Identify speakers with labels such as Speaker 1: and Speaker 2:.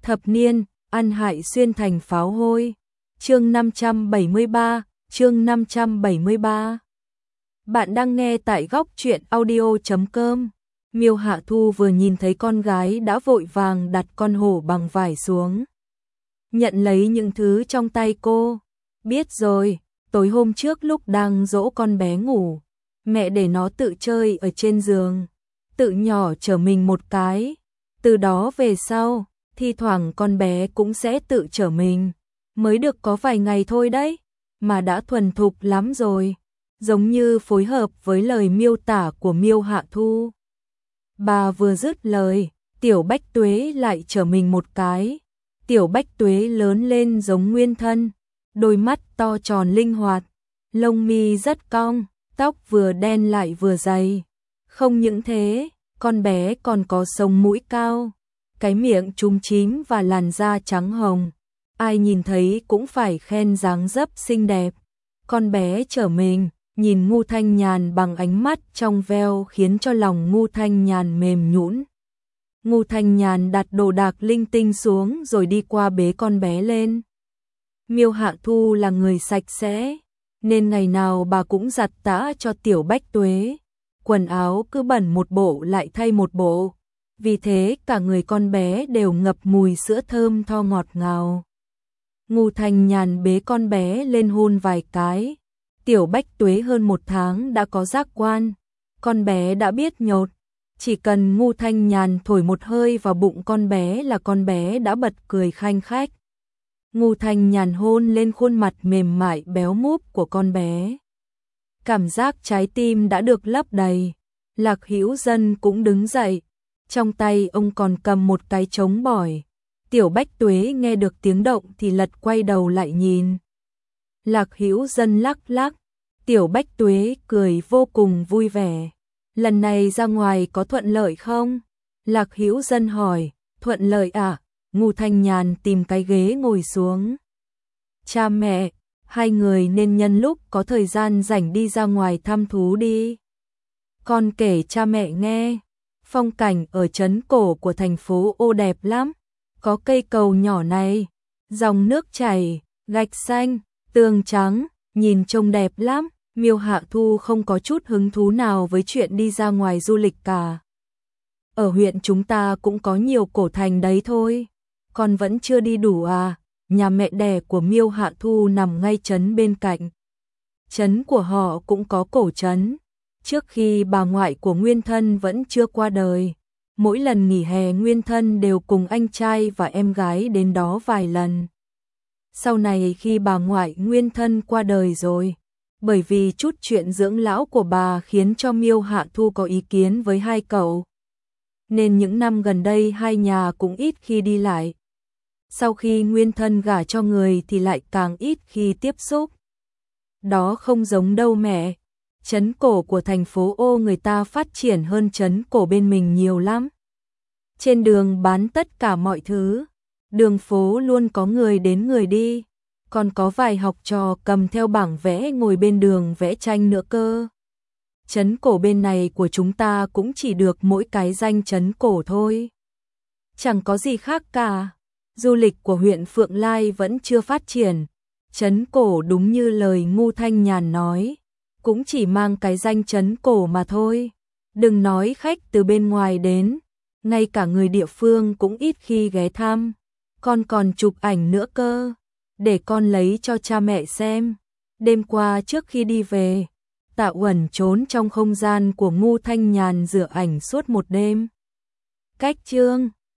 Speaker 1: Thập niên, ăn hại xuyên thành pháo hôi. Chương 573, chương 573. Bạn đang nghe tại góc truyện audio.com. Miêu Hạ Thu vừa nhìn thấy con gái đã vội vàng đặt con hổ bằng vải xuống, nhận lấy những thứ trong tay cô. Biết rồi, tối hôm trước lúc đang dỗ con bé ngủ, mẹ để nó tự chơi ở trên giường, tự nhỏ chở mình một cái. Từ đó về sau, thi thoảng con bé cũng sẽ tự chở mình. Mới được có vài ngày thôi đấy, mà đã thuần thục lắm rồi, giống như phối hợp với lời miêu tả của Miêu Hạ Thu. Bà vừa dứt lời, Tiểu Bách Tuế lại chở mình một cái. Tiểu Bách Tuế lớn lên giống nguyên thân, đôi mắt to tròn linh hoạt, lông mi rất cong, tóc vừa đen lại vừa dày. Không những thế, con bé còn có sống mũi cao, cái miệng chúm chím và làn da trắng hồng. Ai nhìn thấy cũng phải khen dáng dấp xinh đẹp. Con bé chở mình, nhìn Ngu Thanh Nhàn bằng ánh mắt trong veo khiến cho lòng Ngu Thanh Nhàn mềm nhũn. Ngu Thanh Nhàn đặt đồ đạc linh tinh xuống rồi đi qua bế con bé lên. Miêu Hạ Thu là người sạch sẽ, nên ngày nào bà cũng giặt tã cho Tiểu Bách Tuế. Quần áo cứ bẩn một bộ lại thay một bộ, vì thế cả người con bé đều ngập mùi sữa thơm tho ngọt ngào. Ngu Thanh Nhàn bế con bé lên hôn vài cái. Tiểu Bách Tuế hơn 1 tháng đã có giác quan, con bé đã biết nhột. Chỉ cần Ngu Thanh Nhàn thổi một hơi vào bụng con bé là con bé đã bật cười khanh khách. Ngu Thanh Nhàn hôn lên khuôn mặt mềm mại béo múp của con bé. Cảm giác trái tim đã được lấp đầy. Lạc Hữu Dân cũng đứng dậy, trong tay ông còn cầm một cái trống bỏi. Tiểu Bách Tuế nghe được tiếng động thì lật quay đầu lại nhìn. Lạc Hữu Dân lắc lắc, Tiểu Bách Tuế cười vô cùng vui vẻ. Lần này ra ngoài có thuận lợi không? Lạc Hữu Dân hỏi. Thuận lợi à? Ngu Thanh Nhàn tìm cái ghế ngồi xuống. Cha mẹ, hai người nên nhân lúc có thời gian rảnh đi ra ngoài thăm thú đi. Con kể cha mẹ nghe. Phong cảnh ở trấn cổ của thành phố Ô đẹp lắm. Có cây cầu nhỏ này, dòng nước chảy, gạch xanh, tường trắng, nhìn trông đẹp lắm. Miêu Hạ Thu không có chút hứng thú nào với chuyện đi ra ngoài du lịch cả. Ở huyện chúng ta cũng có nhiều cổ thành đấy thôi. Con vẫn chưa đi đủ à? Nhà mẹ đẻ của Miêu Hạ Thu nằm ngay trấn bên cạnh. Trấn của họ cũng có cổ trấn. Trước khi bà ngoại của Nguyên Thân vẫn chưa qua đời, mỗi lần nghỉ hè Nguyên Thân đều cùng anh trai và em gái đến đó vài lần. Sau này khi bà ngoại Nguyên Thân qua đời rồi, bởi vì chút chuyện dưỡng lão của bà khiến cho Miêu Hạ Thu có ý kiến với hai cậu, nên những năm gần đây hai nhà cũng ít khi đi lại. Sau khi Nguyên Thân gả cho người thì lại càng ít khi tiếp xúc. Đó không giống đâu mẹ. Trấn cổ của thành phố Ô người ta phát triển hơn trấn cổ bên mình nhiều lắm. Trên đường bán tất cả mọi thứ, đường phố luôn có người đến người đi, còn có vài học trò cầm theo bảng vẽ ngồi bên đường vẽ tranh nữa cơ. Trấn cổ bên này của chúng ta cũng chỉ được mỗi cái danh trấn cổ thôi. Chẳng có gì khác cả. Du lịch của huyện Phượng Lai vẫn chưa phát triển. Trấn cổ đúng như lời Ngu Thanh Nhàn nói, cũng chỉ mang cái danh trấn cổ mà thôi. Đừng nói khách từ bên ngoài đến, ngay cả người địa phương cũng ít khi ghé thăm. Con còn chụp ảnh nữa cơ, để con lấy cho cha mẹ xem. Đêm qua trước khi đi về, Tạ Uẩn trốn trong không gian của Ngu Thanh Nhàn rửa ảnh suốt một đêm. Cách chương